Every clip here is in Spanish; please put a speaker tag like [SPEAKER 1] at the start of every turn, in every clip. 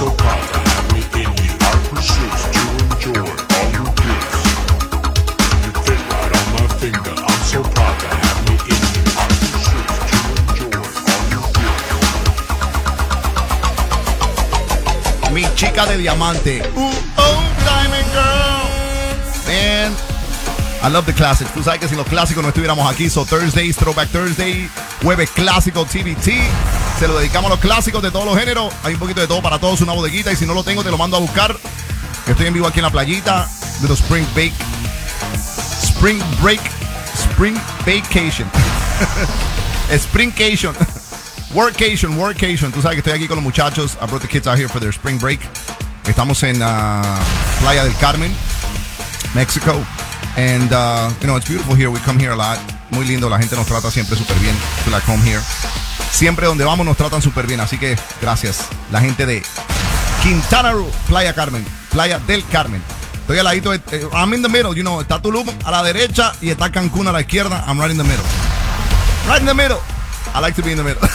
[SPEAKER 1] so proud to have me in you. Our pursuits to enjoy all your gifts. You fit right on my finger. I'm so proud to have me in you. Our pursuits to enjoy all your gifts.
[SPEAKER 2] Mi chica de diamante. Diamond Girl. Man, I love the classics. Tú sabes que sin los clásicos no estuviéramos aquí. So Thursdays, Throwback Thursday, jueves clásico TBT. Se lo dedicamos a los clásicos de todos los géneros. Hay un poquito de todo para todos, una bodeguita. Y si no lo tengo, te lo mando a buscar. Estoy en vivo aquí en la playita. De los Spring Vacation. Springcation. Workation. Tú sabes que estoy aquí con los muchachos. I brought the kids out here for their spring break. Estamos en Playa del Carmen, Mexico. And, you know, it's beautiful here. We come here a lot. Muy lindo. La gente nos trata siempre súper bien. We like home here. Siempre donde vamos nos tratan súper bien. Así que gracias. La gente de Quintana Roo, Playa del Carmen. Estoy al ladito. I'm in the middle. You know, está Tulum a la derecha y está Cancún a la izquierda. I'm right in the middle. Right in the middle. I like to be in the middle.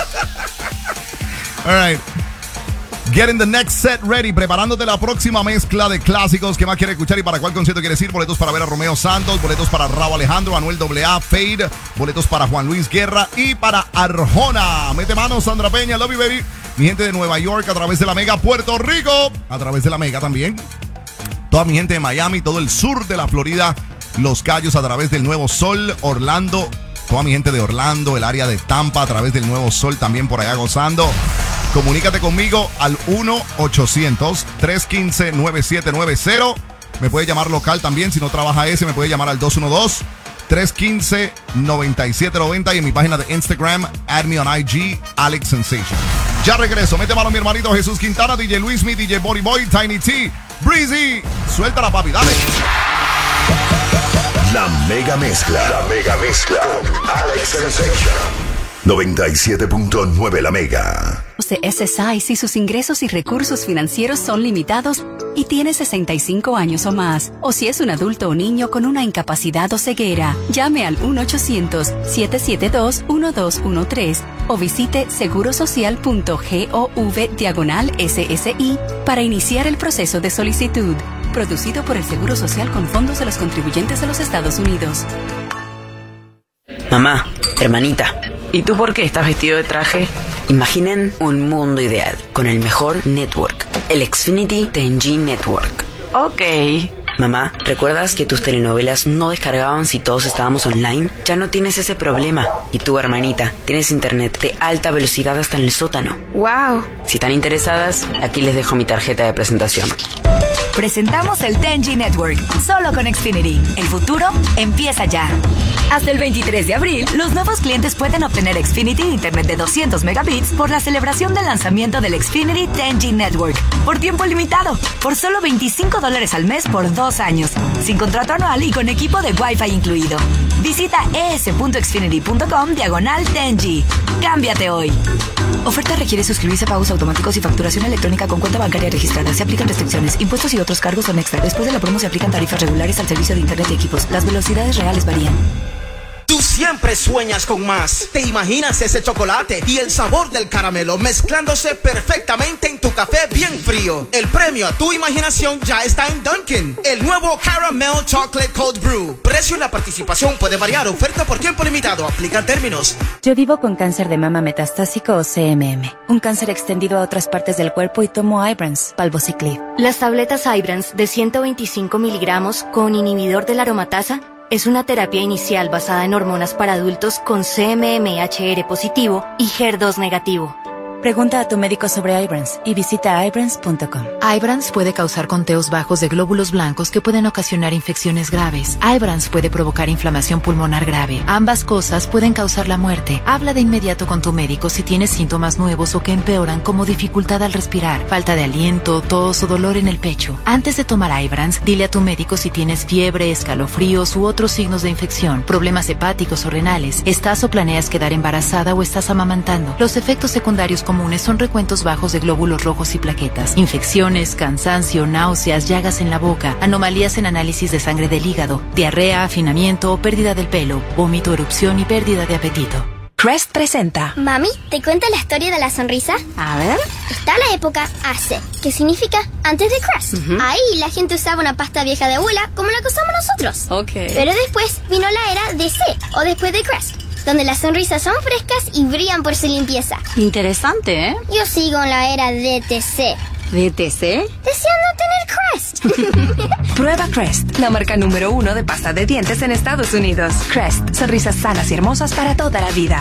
[SPEAKER 2] All right. Getting the next set ready, preparándote la próxima mezcla de clásicos. ¿Qué más quieres escuchar y para cuál concierto quieres ir? Boletos para ver a Romeo Santos, boletos para Rauw Alejandro, Anuel AA, Fade, boletos para Juan Luis Guerra y para Arjona. Mete mano, Sandra Peña, love you baby. Mi gente de Nueva York a través de la Mega, Puerto Rico a través de la Mega también. Toda mi gente de Miami, todo el sur de la Florida, Los Cayos a través del Nuevo Sol, Orlando, toda mi gente de Orlando, el área de Tampa a través del Nuevo Sol también por allá gozando. Comunícate conmigo al 1-800-315-9790. Me puedes llamar local también. Si no trabaja ese, me puedes llamar al 212-315-9790. Y en mi página de Instagram, add me on IG, Alex Sensation. Ya regreso. Mete mano mi hermanito Jesús Quintana, DJ Luismi, DJ Body Boy, Tiny T, Breezy. Suéltala, papi, dale.
[SPEAKER 3] La mega mezcla con Alex Sensation. 97.9 La Mega.
[SPEAKER 4] De SSI, si sus ingresos y recursos financieros son limitados y tiene 65 años o más, o si es un adulto o niño con una incapacidad o ceguera, llame al 1-800-772-1213 o visite segurosocial.gov/SSI para iniciar el proceso de solicitud. Producido por el Seguro Social con fondos de los contribuyentes de los Estados Unidos.
[SPEAKER 5] Mamá, hermanita, ¿y tú por qué estás vestido de traje? Imaginen un mundo ideal, con el mejor network, el Xfinity 10G Network. Ok. Mamá, ¿recuerdas que tus telenovelas no descargaban si todos estábamos online? Ya no tienes ese problema. Y tú, hermanita, tienes internet de alta velocidad hasta en el sótano. ¡Wow! Si están interesadas, aquí les dejo mi tarjeta de presentación.
[SPEAKER 6] Presentamos el 10G Network, solo con Xfinity. El futuro empieza ya. Hasta el 23 de abril, los nuevos clientes pueden obtener Xfinity Internet de 200 megabits por la celebración del lanzamiento del Xfinity 10G Network, por tiempo limitado, por solo $25 al mes por 2 años, sin contrato anual y con equipo de Wi-Fi incluido. Visita es.xfinity.com/10G. Cámbiate hoy. Oferta requiere suscribirse a pagos automáticos y facturación electrónica con cuenta bancaria registrada. Se aplican restricciones, impuestos y otros cargos son extra. Después de la promo se aplican tarifas regulares al servicio de internet y equipos. Las velocidades reales varían.
[SPEAKER 7] Tú siempre sueñas con más. Te imaginas ese chocolate y el sabor del caramelo mezclándose perfectamente en tu café bien frío. El premio a tu imaginación ya está en Dunkin'. El nuevo Caramel Chocolate Cold Brew. Precio y la participación puede variar. Oferta por tiempo limitado. Aplican términos.
[SPEAKER 8] Yo vivo con cáncer de mama metastásico o CMM. Un cáncer extendido a otras partes del cuerpo y tomo Ibrance, Palbociclib.
[SPEAKER 9] Las tabletas Ibrance de 125 miligramos con inhibidor de la aromatasa es una terapia inicial basada en hormonas para adultos con CMMHR positivo y HER2 negativo.
[SPEAKER 8] Pregunta a tu médico sobre Ibrance y visita ibrance.com.
[SPEAKER 10] Ibrance puede causar conteos bajos de glóbulos blancos que pueden ocasionar infecciones graves. Ibrance puede provocar inflamación pulmonar grave. Ambas cosas pueden causar la muerte. Habla de inmediato con tu médico si tienes síntomas nuevos o que empeoran, como dificultad al respirar, falta de aliento, tos o dolor en el pecho. Antes de tomar Ibrance, dile a tu médico si tienes fiebre, escalofríos u otros signos de infección, problemas hepáticos o renales, estás o planeas quedar embarazada o estás amamantando. Los efectos secundarios comunes son recuentos bajos de glóbulos rojos y plaquetas, infecciones, cansancio, náuseas, llagas en la boca, anomalías en análisis de sangre del hígado, diarrea, afinamiento o pérdida del pelo, vómito, erupción y pérdida de apetito.
[SPEAKER 4] Crest presenta.
[SPEAKER 11] Mami, ¿te cuento la historia de la sonrisa?
[SPEAKER 4] A ver.
[SPEAKER 11] Está la época AC, que significa antes de Crest. Ahí la gente usaba una pasta vieja de abuela como la que usamos nosotros.
[SPEAKER 4] Ok.
[SPEAKER 11] Pero después vino la era DC, o después de Crest, donde las sonrisas son frescas y brillan por su limpieza.
[SPEAKER 4] Interesante, ¿eh?
[SPEAKER 11] Yo sigo en la era DTC.
[SPEAKER 4] ¿DTC?
[SPEAKER 11] Deseando tener Crest.
[SPEAKER 4] Prueba Crest, la marca número 1 de pasta de dientes en Estados Unidos. Crest, sonrisas sanas y hermosas para toda la vida.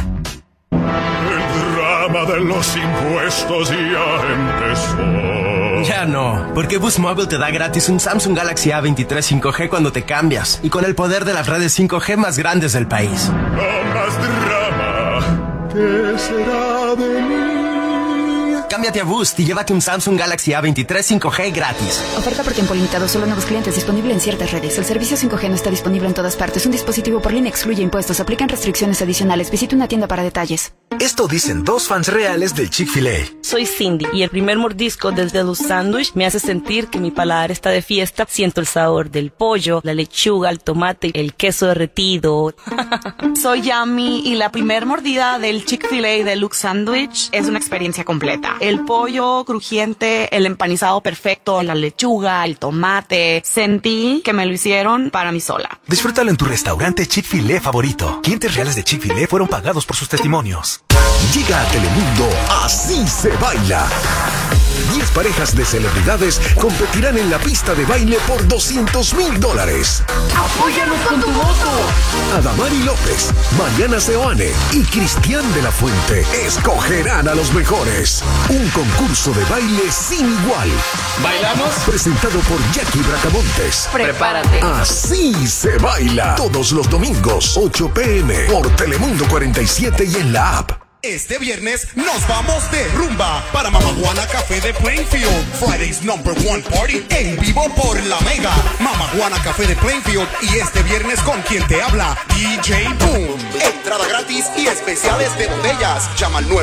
[SPEAKER 1] El drama de los impuestos ya empezó.
[SPEAKER 7] Ya no, porque Boost Mobile te da gratis un Samsung Galaxy A23 5G cuando te cambias y con el poder de las redes 5G más grandes del país.
[SPEAKER 1] No más drama. ¿Qué será de mí?
[SPEAKER 7] Cámbiate a Boost y llévate un Samsung Galaxy A23 5G gratis.
[SPEAKER 12] Oferta por tiempo limitado, solo nuevos clientes, disponible en ciertas redes. El servicio 5G no está disponible en todas partes. Un dispositivo por línea excluye impuestos. Aplican restricciones adicionales. Visite una tienda para detalles.
[SPEAKER 13] Esto dicen dos fans reales del Chick-fil-A.
[SPEAKER 14] Soy Cindy y el primer mordisco del deluxe sándwich me hace sentir que mi paladar está de fiesta. Siento el sabor del pollo, la lechuga, el tomate, el queso derretido.
[SPEAKER 15] Soy Yami y la primer mordida del Chick-fil-A deluxe sándwich es una experiencia completa. El pollo crujiente, el empanizado perfecto, la lechuga, el tomate. Sentí que me lo hicieron para mí sola.
[SPEAKER 13] Disfrútalo en tu restaurante Chick-fil-A favorito. Clientes reales de Chick-fil-A fueron pagados por sus testimonios.
[SPEAKER 3] Llega a Telemundo Así se baila. 10 parejas de celebridades competirán en la pista de baile por $200,000.
[SPEAKER 16] ¡Apóyanos con tu voto!
[SPEAKER 3] Adamari López, Mariana Seoane y Cristian de la Fuente escogerán a los mejores. Un concurso de baile sin igual.
[SPEAKER 16] ¿Bailamos?
[SPEAKER 3] Presentado por Jackie Bracamontes.
[SPEAKER 16] Prepárate.
[SPEAKER 3] Así se baila. Todos los domingos, 8 p.m. por Telemundo 47 y en la app.
[SPEAKER 17] Este viernes nos vamos de rumba para Mama Juana Café de Plainfield. Friday's #1 party en vivo por La Mega. Mama Juana Café de Plainfield y este viernes con quien te habla, DJ Boom. Entrada gratis y especiales de botellas. Llama al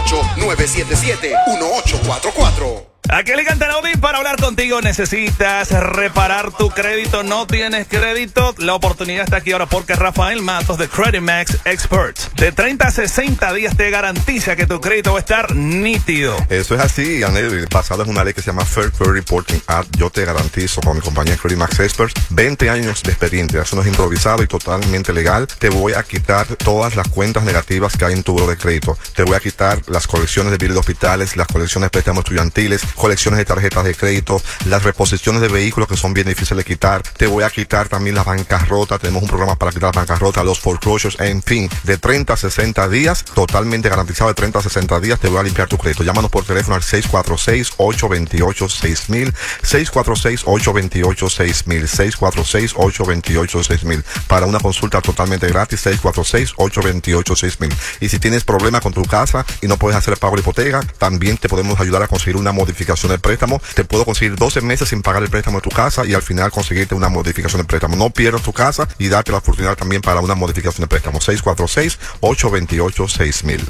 [SPEAKER 17] 908-977-1844.
[SPEAKER 18] A Kelly Cantanodi para hablar contigo. Necesitas reparar tu crédito, no tienes crédito. La oportunidad está aquí ahora porque Rafael Matos de Credit Max Experts de 30 a 60 días te garantiza que tu crédito va a estar nítido.
[SPEAKER 19] Eso es así, Anel. Basado en una ley que se llama Fair Credit Reporting Act, yo te garantizo con mi compañía Credit Max Experts 20 años de experiencia. Eso no es improvisado y totalmente legal. Te voy a quitar todas las cuentas negativas que hay en tu buro de crédito. Te voy a quitar las colecciones de biles de hospitales, las colecciones de préstamos estudiantiles, colecciones de tarjetas de crédito, las reposiciones de vehículos que son bien difíciles de quitar. Te voy a quitar también las bancarrotas. Tenemos un programa para quitar las bancarrotas, los foreclosures, en fin, de 30 a 60 días, totalmente garantizado de 30 a 60 días, te voy a limpiar tu crédito. Llámanos por teléfono al 646-828-6000, 646-828-6000, 646-828-6000, para una consulta totalmente gratis, 646-828-6000. Y si tienes problemas con tu casa y no puedes hacer el pago de hipoteca, también te podemos ayudar a conseguir una modificación del préstamo. Te puedo conseguir 12 meses sin pagar el préstamo de tu casa y al final conseguirte una modificación del préstamo. No pierdas tu casa y darte la oportunidad también para una modificación de préstamo. 646-828-6000.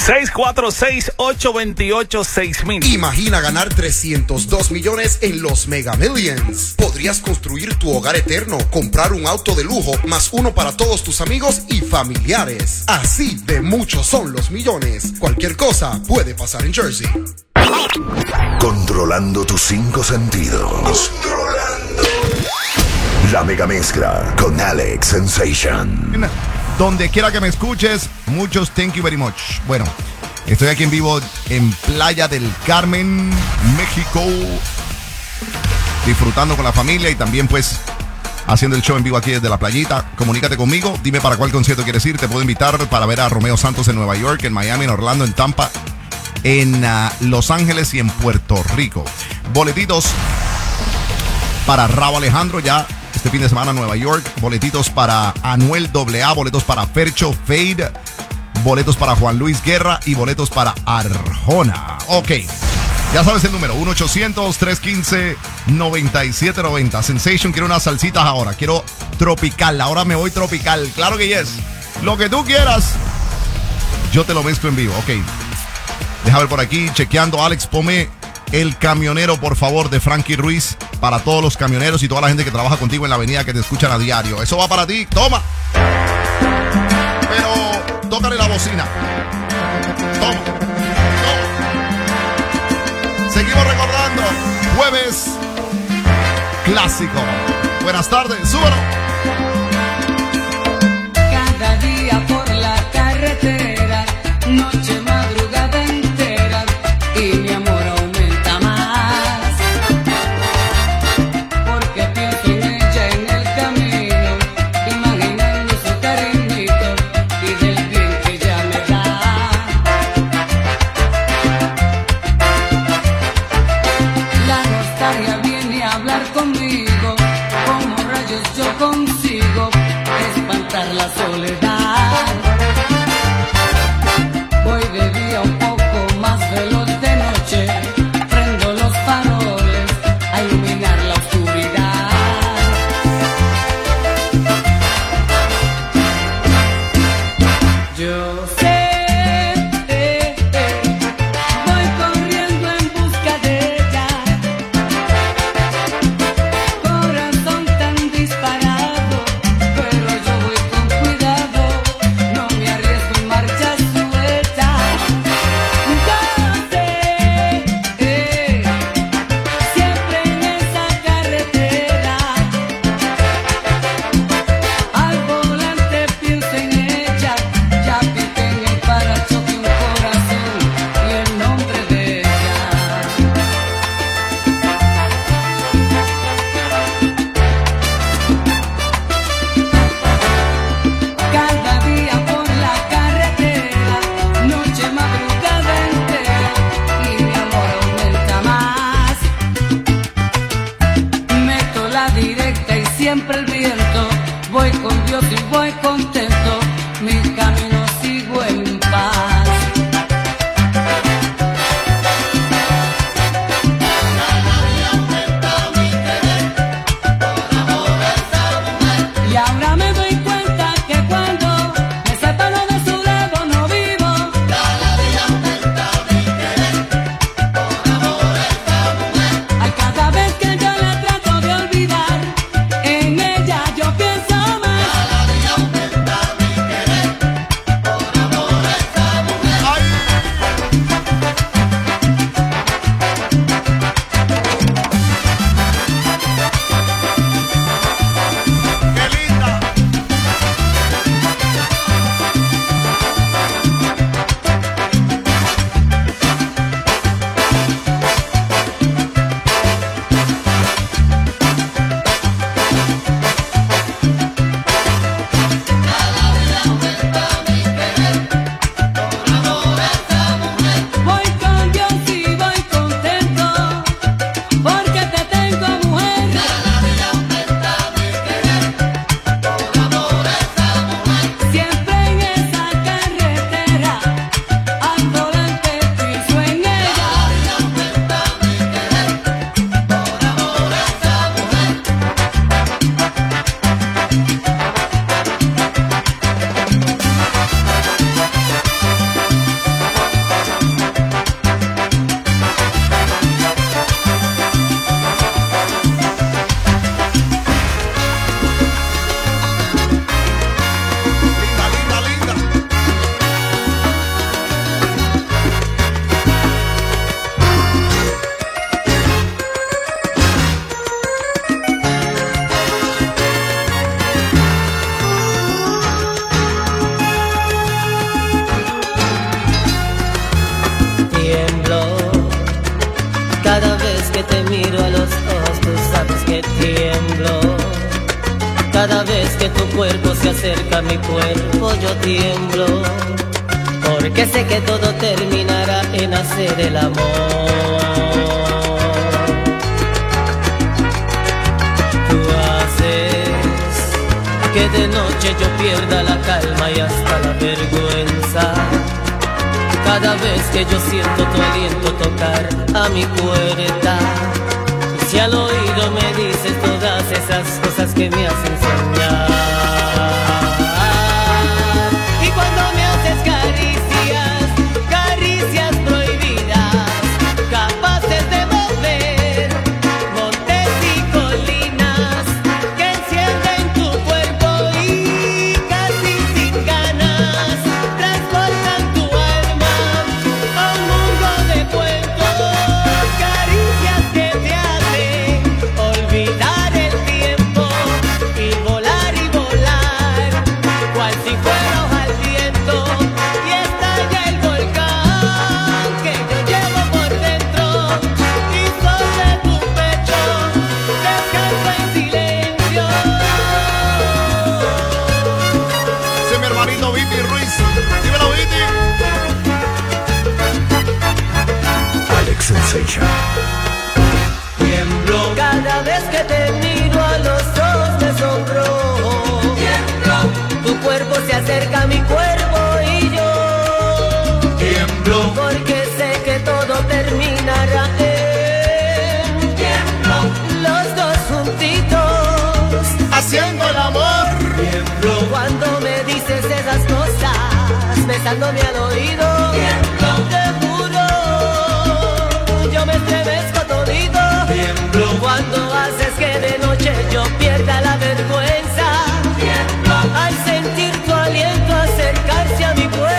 [SPEAKER 18] 646-828-6000.
[SPEAKER 17] Imagina ganar 302 millones en los Mega Millions. Podrías construir tu hogar eterno, comprar un auto de lujo, más uno para todos tus amigos y familiares. Así de muchos son los millones. Cualquier cosa puede pasar en Jersey.
[SPEAKER 3] Controlando tus 5 sentidos. La mega mezcla con Alex Sensation.
[SPEAKER 2] Donde quiera que me escuches, muchos thank you very much. Bueno, estoy aquí en vivo en Playa del Carmen, México, disfrutando con la familia y también pues haciendo el show en vivo aquí desde la playita. Comunícate conmigo, dime para cuál concierto quieres ir. Te puedo invitar para ver a Romeo Santos en Nueva York, en Miami, en Orlando, en Tampa, en Los Ángeles y en Puerto Rico. Boletitos para Rauw Alejandro ya este fin de semana en Nueva York. Boletitos para Anuel AA, boletos para Fercho Fade, boletos para Juan Luis Guerra y boletos para Arjona. Ok, ya sabes el número, 1-800-315-9790. Sensation, quiero unas salsitas ahora, quiero tropical, ahora me voy tropical. Claro que yes, lo que tú quieras, yo te lo mezclo en vivo. Ok, deja ver por aquí, chequeando. Alex, ponme El Camionero, por favor, de Frankie Ruiz, para todos los camioneros y toda la gente que trabaja contigo en la avenida, que te escuchan a diario. Eso va para ti, toma. Pero tócale la bocina. Toma. Seguimos recordando. Jueves clásico. Buenas tardes, súbelo.
[SPEAKER 20] Cada día por la carretera, noche, madrugada entera, y mi amor aumenta más. Porque pienso en ella en el camino, imaginando su cariñito y del bien que ella me da. La nostalgia viene a hablar conmigo, como rayos yo consigo espantar la soledad. Voy de día un poco más veloz, de noche prendo los faroles a iluminar la oscuridad. Yo sé, voy corriendo en busca de ella. Corazón tan disparado, pero yo voy con cuidado, no me arriesgo en marcha suelta. Yo sé, siempre en esa carretera, al volante pienso en ella, ya pinté en el parachoque un corazón y el nombre de ella. Cada día por la carretera, noche, madrugada entera, y mi amor aumenta más. Meto la directa y siempre el viento, voy con Dios y voy contento, mi camino sigo en paz. Y ahora me doy cuenta que cuando me separo de su lado no vivo. Cada día aumenta mi querer por amor a esta mujer. Ay, cada vez que yo la trato de olvidar, en ella yo pienso más. Cada día aumenta mi querer por amor a esta mujer.
[SPEAKER 2] ¡Qué linda!
[SPEAKER 20] Voy con Dios y voy contento, porque te tengo mujer. Cada día aumenta mi querer por amor a esta mujer. Siempre en esa carretera, al volante pienso en ella. Cada día aumenta mi querer por amor a esta mujer.
[SPEAKER 2] Linda, linda, linda.
[SPEAKER 21] Tiemblo cada vez que te miro a los ojos, tú sabes que tiemblo. Cada vez que tu cuerpo se acerca a mi cuerpo, yo tiemblo. Porque sé que todo terminará en hacer el amor. Tú haces que de noche yo pierda la calma y hasta la vergüenza. Cada vez que yo siento tu aliento tocar a mi puerta, y si al oído me dices todas esas cosas que me hacen soñar, y cuando me haces caricias, caricias prohibidas, capaces de mover montes y colinas, que encienden tu cuerpo y casi sin ganas cerca mi cuerpo y yo tiemblo, porque sé que todo terminará en tiemblo. Los dos juntitos haciendo el amor. Tiemblo. Cuando me dices esas cosas, besándome al oído. Tiemblo. Te juro, yo me estremezco todito. Tiemblo. Cuando haces que de noche yo pierda la vergüenza. Tiemblo. Al sentir tu aliento acercarse a mi puerta.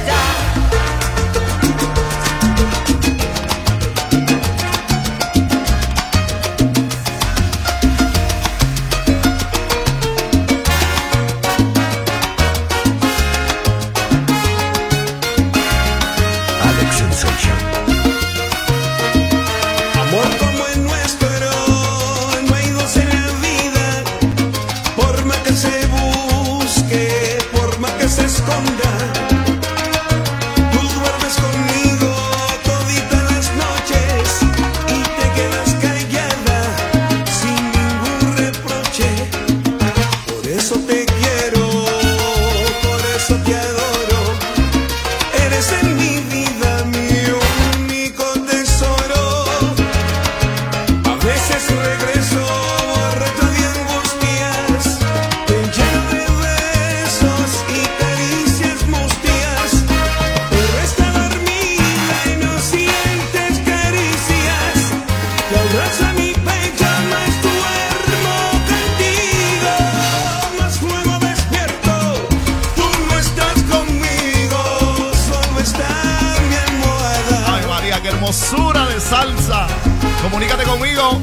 [SPEAKER 5] Amor como el nuestro, no hay dos en la vida. Por más que se busque, por más que se esconda, tú duermes conmigo toditas las noches y te quedas callada sin ningún reproche. Por eso te quiero, por eso te adoro. Eres en mi vida mi único tesoro. A veces regreso borracho de angustias, te lleno de besos y caricias mustias, pero está dormida y no sientes caricias. Te abraza mi pecho, más duermo contigo, más luego despierto. Tú no estás conmigo, solo está mi almohada.
[SPEAKER 2] Ay, María, qué hermosura de salsa. Comunícate conmigo,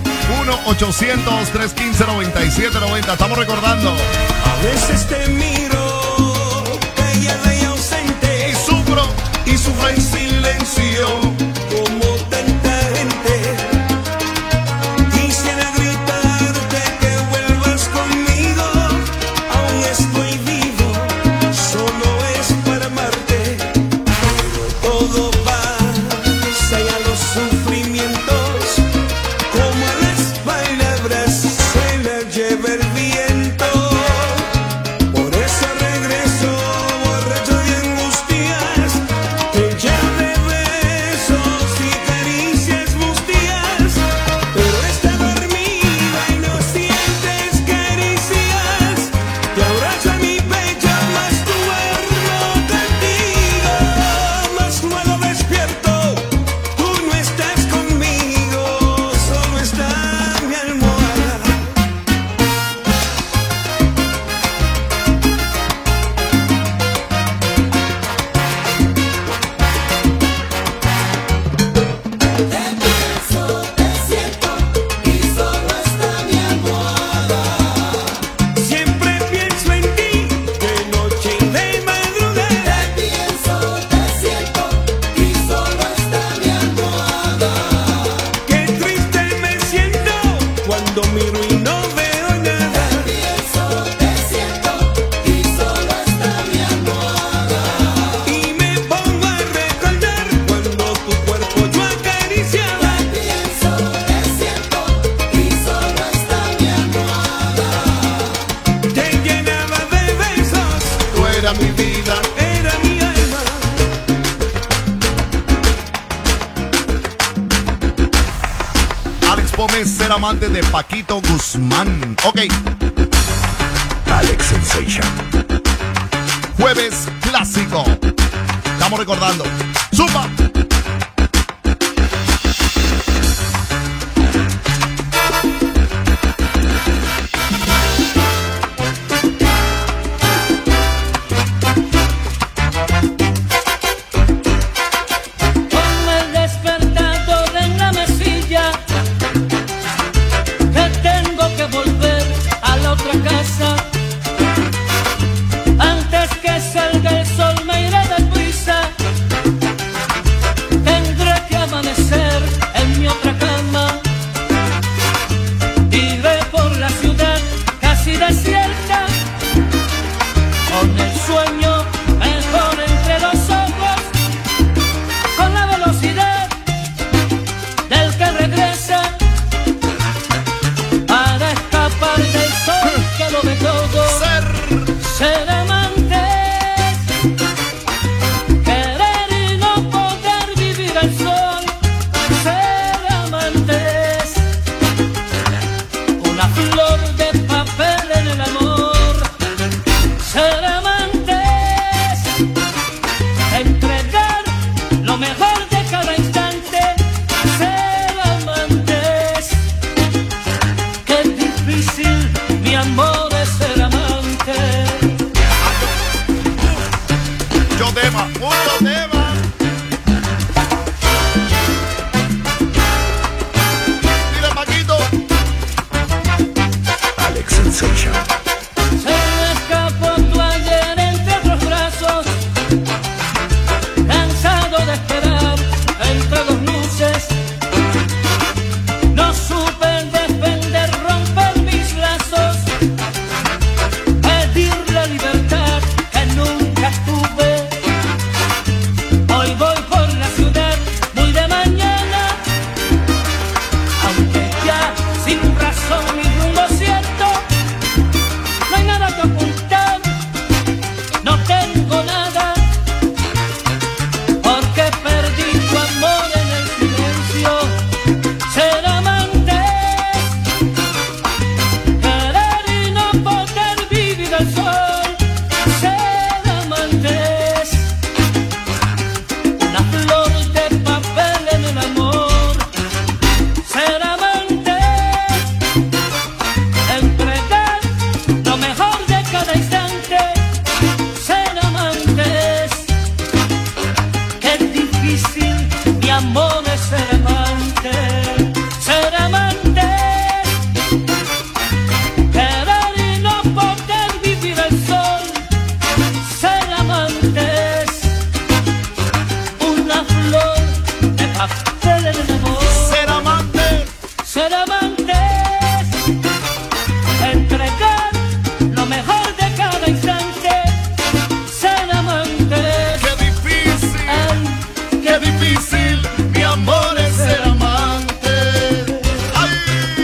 [SPEAKER 2] 1-800-315-9790. Estamos recordando.
[SPEAKER 5] A veces te miro, callada y ausente, y sufro en silencio, como tanta gente. Quisiera gritarte que vuelvas conmigo, aún estoy vivo, solo es para amarte. Pero todo pasa y a los sufrimientos, como a las palabras se las lleva el viento. Por eso regreso borracho de angustias, te lleno de besos y caricias mustias, pero está dormida y no sientes caricias. Te abraza mi pecho, más duermo contigo, más luego despierto. Tú no estás conmigo, solo está mi almohada. Siempre pienso en ti, de noche y de madrugada. Te pienso, te siento, y solo está mi almohada. Qué triste me siento cuando miro y no veo nada. Te pienso, te siento, y solo está mi almohada. Y me pongo a recordar cuando tu cuerpo yo acariciaba. Te pienso, te siento, y solo está mi almohada. Te llenaba de besos, tú eras mi vida, era mi alma.
[SPEAKER 2] Alex Pómez, ser amante de Paquito Guzmán. Ok.
[SPEAKER 3] Alex Sensation.
[SPEAKER 2] Jueves clásico. Estamos recordando. ¡Zumba!
[SPEAKER 21] Ponme el despertador en la mesilla, que tengo que volver a la otra casa. Antes que salga el sol me iré deprisa.
[SPEAKER 20] amor.
[SPEAKER 2] Ser amantes.
[SPEAKER 20] Ser amantes. Entregar lo mejor de cada instante. Ser amantes.
[SPEAKER 2] Qué difícil, mi amor, es ser amante. ¡Ay!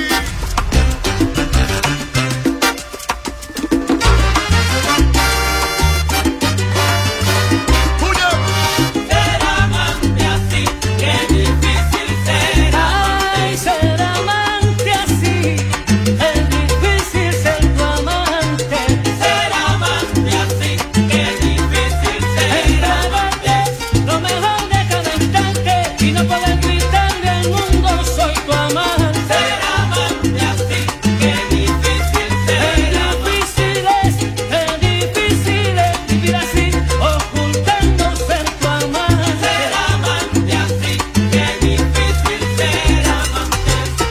[SPEAKER 2] ¡Puya!
[SPEAKER 20] Ser amante así, qué difícil ser amante. Ay, ser amante así, es difícil ser tu amante. Ser amante así, qué difícil ser amante. Lo mejor de cada instante y no poder gritarle al mundo soy tu amante. Ser amante así, qué difícil ser amante. Difícil es vivir así, ocultando ser tu amante. Ser amante así, qué difícil ser amante.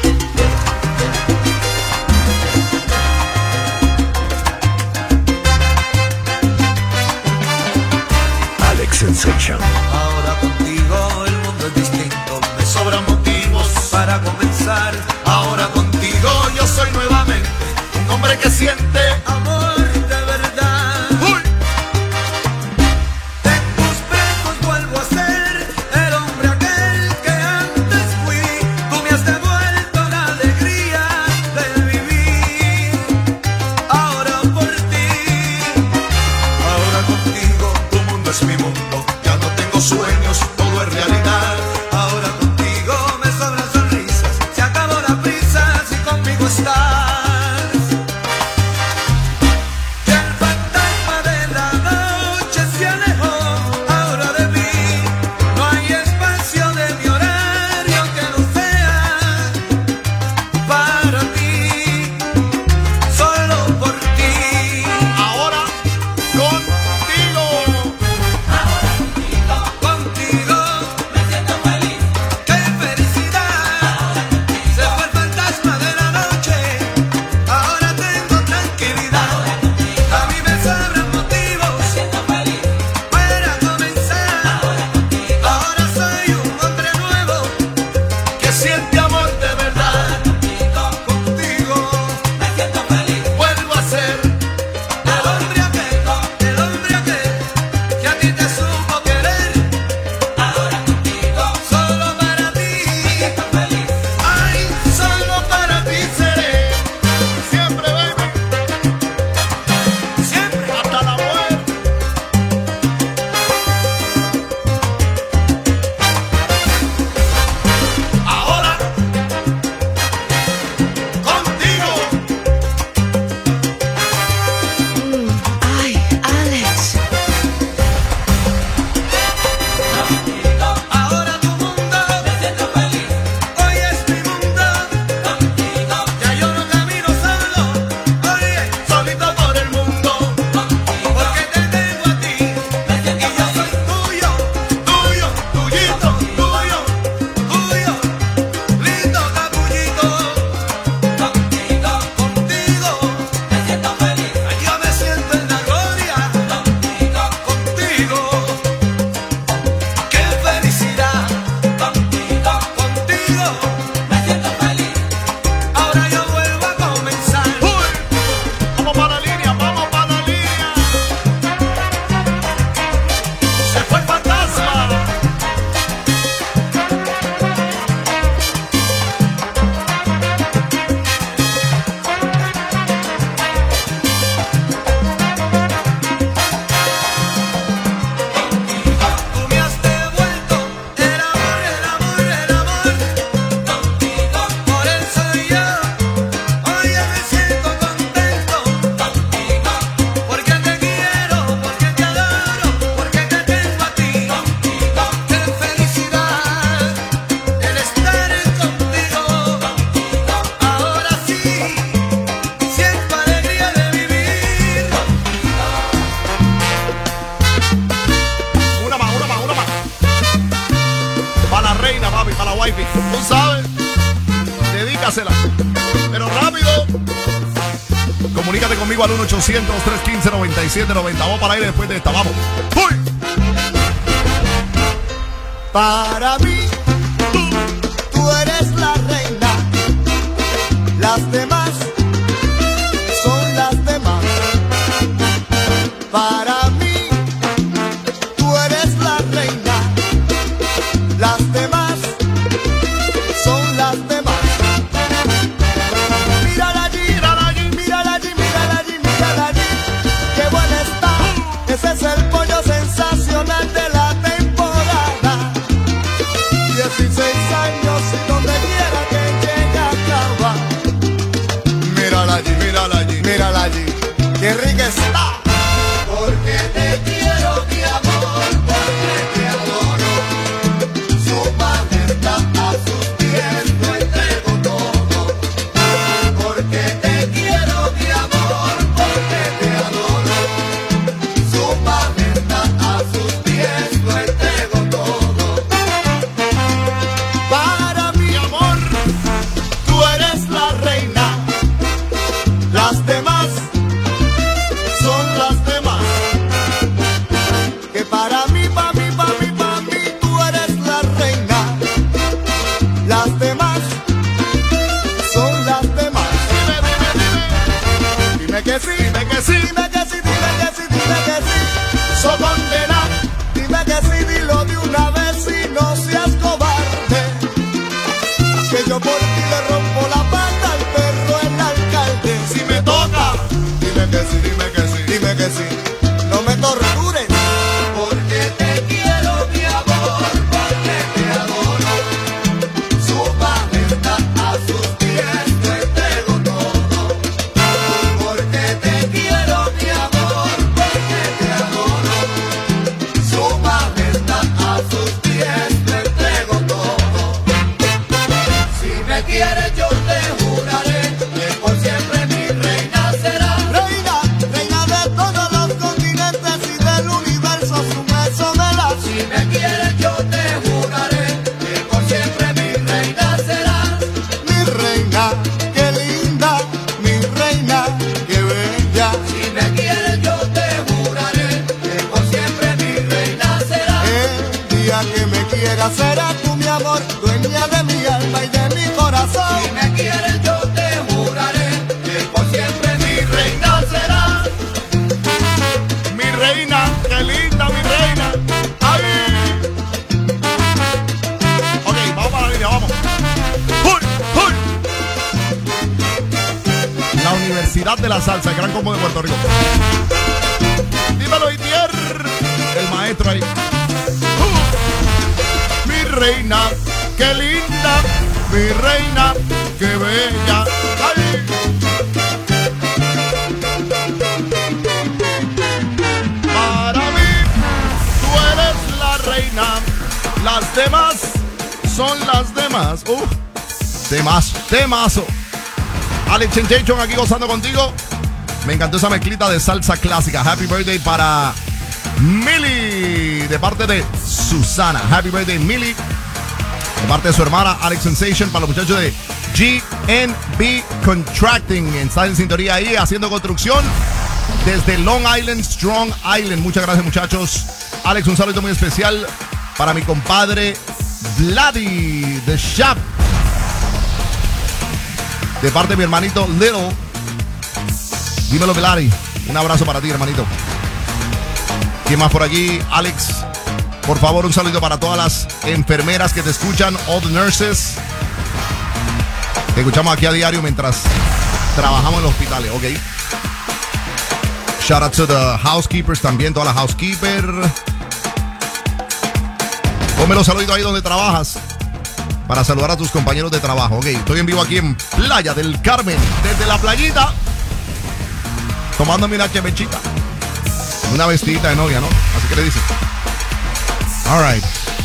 [SPEAKER 3] Alex Sensation.
[SPEAKER 5] Ahora contigo el mundo es distinto. Me sobran motivos para comenzar. Ahora contigo yo soy nuevamente un hombre que siente amor de verdad. En tus brazos vuelvo a ser el hombre aquel que antes fui. Tú me has devuelto la alegría de vivir. Ahora por ti, ahora contigo, tu mundo es mi mundo. Ya no tengo sueños, todo es realidad. Ahora contigo me sobran sonrisas. Se acabó la prisa si conmigo estás. Y el fantasma de la noche se alejó ahora de mí. No hay espacio de mi horario que no sea para ti, solo por ti.
[SPEAKER 2] Ahora contigo.
[SPEAKER 5] Contigo me siento feliz. ¡Qué felicidad! Se fue el fantasma de la noche. Ahora tengo tranquilidad. A mí me sobran motivos. Me siento feliz. Para comenzar. Ahora soy un hombre nuevo que siente amor de verdad. Contigo me siento feliz. Vuelvo a ser el hombre aquel que a ti te supo querer. Ahora contigo, solo para ti. Me siento feliz. Ay, solo para ti seré.
[SPEAKER 2] Siempre, baby.
[SPEAKER 5] Siempre.
[SPEAKER 2] Hasta la muerte.
[SPEAKER 5] Ahora contigo.
[SPEAKER 10] Ay, Alex.
[SPEAKER 5] Ahora tu mundo. Me siento feliz. Hoy es mi mundo. Contigo. Ya yo no camino solo. Oye, solito por el mundo. Porque te tengo a ti. Y yo soy tuyo, tuyo, tuyito, tuyo, tuyo. Lindo capullito. Contigo, contigo. Me siento feliz. Yo me siento en la gloria. Contigo, contigo. ¡Qué felicidad! Contigo, contigo, me siento feliz. Ahora yo vuelvo a comenzar.
[SPEAKER 2] Vamos para la línea, vamos para la línea.
[SPEAKER 5] Se fue el fantasma. Tú me has devuelto el amor, el amor, el amor. Contigo, por eso yo hoy me siento contento. Contigo, porque te quiero, porque te adoro, porque te tengo a ti. Contigo, qué felicidad el estar contigo. Contigo, ahora sí siento alegría de vivir.
[SPEAKER 2] Una más. Para la reina, papi, para la wifey. Tú sabes. Dedícasela. Pero rápido. Comunícate conmigo al 1-800-315-9790. Vamos para aire después de esta. Vamos. ¡Uy!
[SPEAKER 5] Para mí, tú
[SPEAKER 2] que sí, dime que sí,
[SPEAKER 5] dime que sí, dime que sí, dime que sí. So condena, dime que sí, dilo de una vez y no seas cobarde. Que yo por ti le rompo la pata al perro el alcalde.
[SPEAKER 2] Si me toca,
[SPEAKER 5] dime que sí, dime que sí, dime que sí. No me tortures, porque te quiero, mi amor, porque te adoro. Su majestad a sus pies te entrego todo. Porque te quiero, mi amor, porque te adoro. Su majestad a sus pies te entrego todo. Si me quieres yo te juraré que por siempre mi reina será. Reina, reina de todos los continentes y del universo, su beso me da. Si me quieres yo te juraré que por siempre mi reina serás. Mi reina, qué linda, mi reina, qué bella. Si me quieres yo te juraré que por siempre mi reina serás. El día que me quieras serás tú, mi amor, dueña de mi alma y de mi corazón. Si me quieres yo te juraré que por siempre mi reina serás.
[SPEAKER 2] mi reina, qué linda mi reina. ¡Ay! Ok, vamos para la línea, vamos. ¡Huy! ¡Huy! La Universidad de la Salsa, el Gran Combo de Puerto Rico. Dímelo, Itier, el maestro ahí. Mi reina, qué linda, mi reina, qué bella. ¡Ay! Para mí, tú eres la reina, las demás son las demás. Temazo. Alex Sensation aquí gozando contigo. Me encantó esa mezclita de salsa clásica. Happy birthday para Millie, de parte de Susana. Happy birthday, Millie, de parte de su hermana Alex Sensation, para los muchachos de GNB Contracting. Están en sintonía ahí haciendo construcción desde Long Island, Strong Island. Muchas gracias, muchachos. Alex, un saludo muy especial para mi compadre Vladi de Shop, de parte de mi hermanito Little. Dímelo, Vladi. Un abrazo para ti, hermanito. ¿Quién más por aquí? Alex, por favor, un saludo para todas las enfermeras que te escuchan, all the nurses. Te escuchamos aquí a diario mientras trabajamos en los hospitales, ok. Shout out to the housekeepers también, todas las housekeepers. Ponme los saluditos ahí donde trabajas para saludar a tus compañeros de trabajo, ok. Estoy en vivo aquí en Playa del Carmen, desde la playita, tomándome una chevechita. Una vestidita de novia, ¿no? Así que le dicen. All right.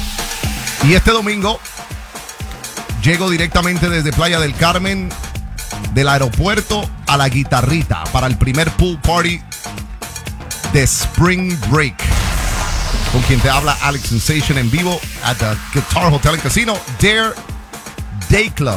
[SPEAKER 2] Y este domingo llego directamente desde Playa del Carmen, del aeropuerto a la Guitarrita, para el primer pool party de Spring Break. Con quien te habla Alex Sensation en vivo at the Guitar Hotel and Casino, Dare Day Club.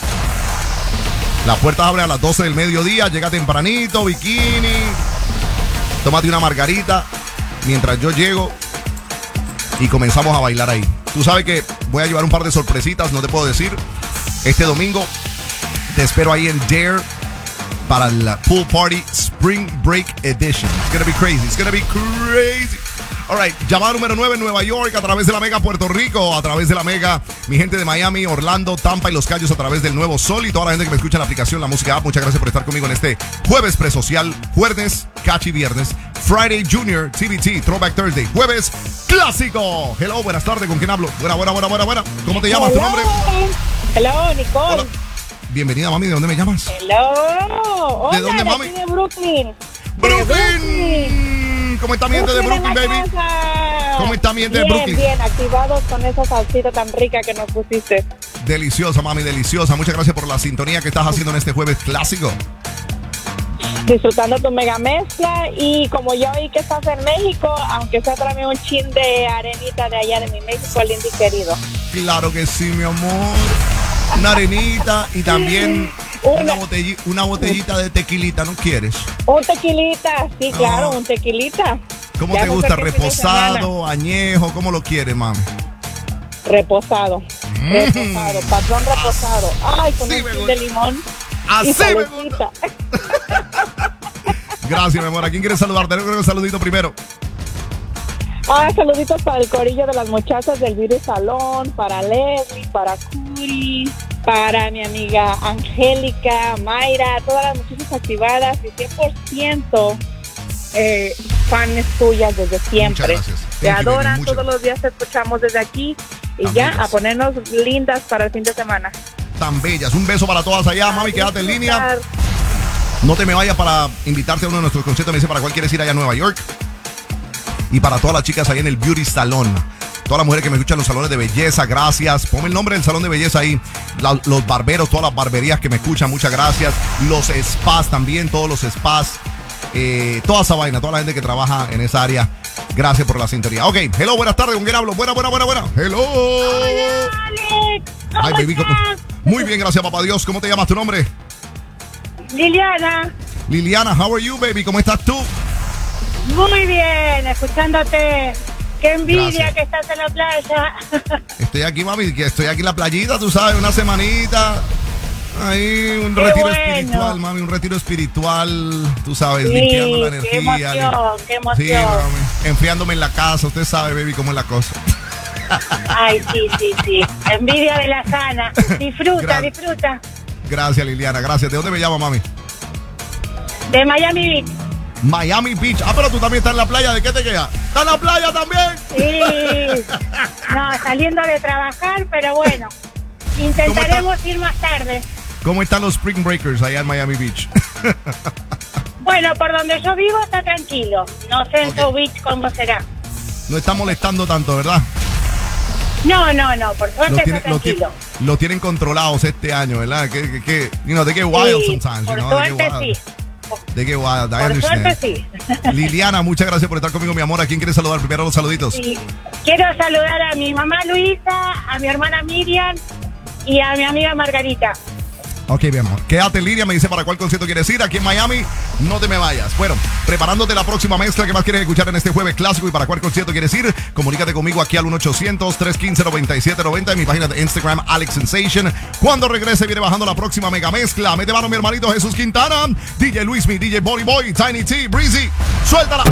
[SPEAKER 2] Las puertas abren a las 12 del mediodía. Llega tempranito, bikini. Tómate una margarita mientras yo llego y comenzamos a bailar ahí. Tú sabes que voy a llevar un par de sorpresitas, no te puedo decir. Este domingo te espero ahí en Dare para el Pool Party Spring Break Edition. It's gonna be crazy, it's gonna be crazy. All right, llamada número 9 en Nueva York, a través de la Mega Puerto Rico, a través de la Mega, mi gente de Miami, Orlando, Tampa y Los Cayos, a través del Nuevo Sol, y toda la gente que me escucha en la aplicación La Música App. Muchas gracias por estar conmigo en este jueves presocial, jueves Cachi Viernes, Friday Junior, TBT, Throwback Thursday, jueves clásico. Hello, buenas tardes, ¿con quién hablo? Buena. ¿Cómo te llamas? ¿Tu nombre?
[SPEAKER 6] Hello, Nicole.
[SPEAKER 2] Hola. Bienvenida, mami, ¿de dónde me llamas?
[SPEAKER 6] Hello.
[SPEAKER 2] ¿De dónde, mami?
[SPEAKER 6] De Brooklyn.
[SPEAKER 2] Brooklyn. ¿Cómo está mi gente de Brooklyn, baby? ¿Cómo está mi gente de Brooklyn?
[SPEAKER 6] Bien, activados con esa salsita tan rica que nos pusiste.
[SPEAKER 2] Deliciosa, mami, deliciosa. Muchas gracias por la sintonía que estás haciendo en este jueves clásico.
[SPEAKER 6] Disfrutando tu mega mezcla, y como yo oí que estás en México, aunque sea tráeme un chin de arenita de allá de mi México lindo y querido.
[SPEAKER 2] Claro que sí, mi amor. Una arenita y también una botellita de tequilita, ¿no quieres?
[SPEAKER 6] Un tequilita, sí, claro, un tequilita.
[SPEAKER 2] ¿Cómo te gusta? ¿Reposado, añejo? ¿Cómo lo quieres, mami?
[SPEAKER 6] Reposado. Reposado, patrón reposado. Ay, con un chin de limón.
[SPEAKER 2] Así me gusta. Gracias, mi amor. ¿A quién quieres saludar? Tenemos un saludito primero.
[SPEAKER 6] Saluditos para el corillo de las muchachas del Beauty Salón, para Leslie, para Curi, para mi amiga Angélica, Mayra, todas las muchachas activadas y 100% fans tuyas desde siempre.
[SPEAKER 2] Muchas gracias.
[SPEAKER 6] Te adoran, todos los días te escuchamos desde aquí y ya a ponernos lindas para el fin de semana.
[SPEAKER 2] Tan bellas. Un beso para todas allá, mami, quédate en línea. No te me vayas para invitarte a uno de nuestros conciertos. Me dice para cuál quieres ir allá a Nueva York. Y para todas las chicas ahí en el Beauty Salón. Todas las mujeres que me escuchan en los salones de belleza, gracias. Ponme el nombre del salón de belleza ahí. Los barberos, todas las barberías que me escuchan, muchas gracias. Los spas también, todos los spas. Toda esa vaina, toda la gente que trabaja en esa área. Gracias por la sintonía. Ok, hello, buenas tardes. ¿Con quién hablo? Buena. Hello.
[SPEAKER 6] Hola, Alex.
[SPEAKER 2] Ay, baby, muy bien, gracias, papá Dios. ¿Cómo te llamas? ¿Tu nombre?
[SPEAKER 6] Liliana.
[SPEAKER 2] Liliana, how are you, baby? ¿Cómo estás tú?
[SPEAKER 6] Muy bien, escuchándote. Qué envidia
[SPEAKER 2] Gracias.
[SPEAKER 6] que estás en la playa.
[SPEAKER 2] Estoy aquí, mami, que estoy aquí en la playita, tú sabes, una semanita. Ahí, un
[SPEAKER 6] Qué
[SPEAKER 2] retiro
[SPEAKER 6] bueno.
[SPEAKER 2] espiritual, mami, un retiro espiritual, tú sabes,
[SPEAKER 6] Sí,
[SPEAKER 2] limpiando la
[SPEAKER 6] qué
[SPEAKER 2] energía.
[SPEAKER 6] qué
[SPEAKER 2] Sí,
[SPEAKER 6] emoción.
[SPEAKER 2] mami, enfriándome en la casa, usted sabe, baby, cómo es la cosa.
[SPEAKER 6] Ay, sí. Envidia de la sana. Disfruta.
[SPEAKER 2] Gracias, Liliana, gracias. ¿De dónde me llama, mami?
[SPEAKER 6] De Miami Beach.
[SPEAKER 2] Miami Beach. Ah, pero tú también estás en la playa, ¿de qué te queda? ¿Estás en la playa también?
[SPEAKER 6] Sí. No, saliendo de trabajar, pero bueno. Intentaremos ir más tarde.
[SPEAKER 2] ¿Cómo están los Spring Breakers allá en Miami Beach?
[SPEAKER 6] Bueno, por donde yo vivo está tranquilo. No sé en su beach cómo será.
[SPEAKER 2] No está molestando tanto, ¿verdad?
[SPEAKER 6] No, por suerte está tranquilo.
[SPEAKER 2] Lo tienen controlados este año, ¿verdad? Que they get wild
[SPEAKER 6] Sí,
[SPEAKER 2] sometimes.
[SPEAKER 6] por
[SPEAKER 2] you know, they
[SPEAKER 6] suerte
[SPEAKER 2] get wild.
[SPEAKER 6] sí.
[SPEAKER 2] They get wild, I
[SPEAKER 6] Por
[SPEAKER 2] understand.
[SPEAKER 6] suerte sí.
[SPEAKER 2] Liliana, muchas gracias por estar conmigo, mi amor. ¿A quién quieres saludar? Primero los saluditos.
[SPEAKER 6] Sí. Quiero saludar a mi mamá Luisa, a mi hermana Miriam y a mi amiga Margarita.
[SPEAKER 2] Ok, mi amor. Quédate en línea, me dice para cuál concierto quieres ir. Aquí en Miami, no te me vayas. Bueno, preparándote la próxima mezcla que más quieres escuchar en este jueves clásico y para cuál concierto quieres ir, comunícate conmigo aquí al 1-800-315-9790 en mi página de Instagram, Alex Sensation. Cuando regrese, viene bajando la próxima mega mezcla. Mete mano mi hermanito Jesús Quintana, DJ Luismi, DJ Bonnie Boy, Tiny T, Breezy. ¡Suéltala!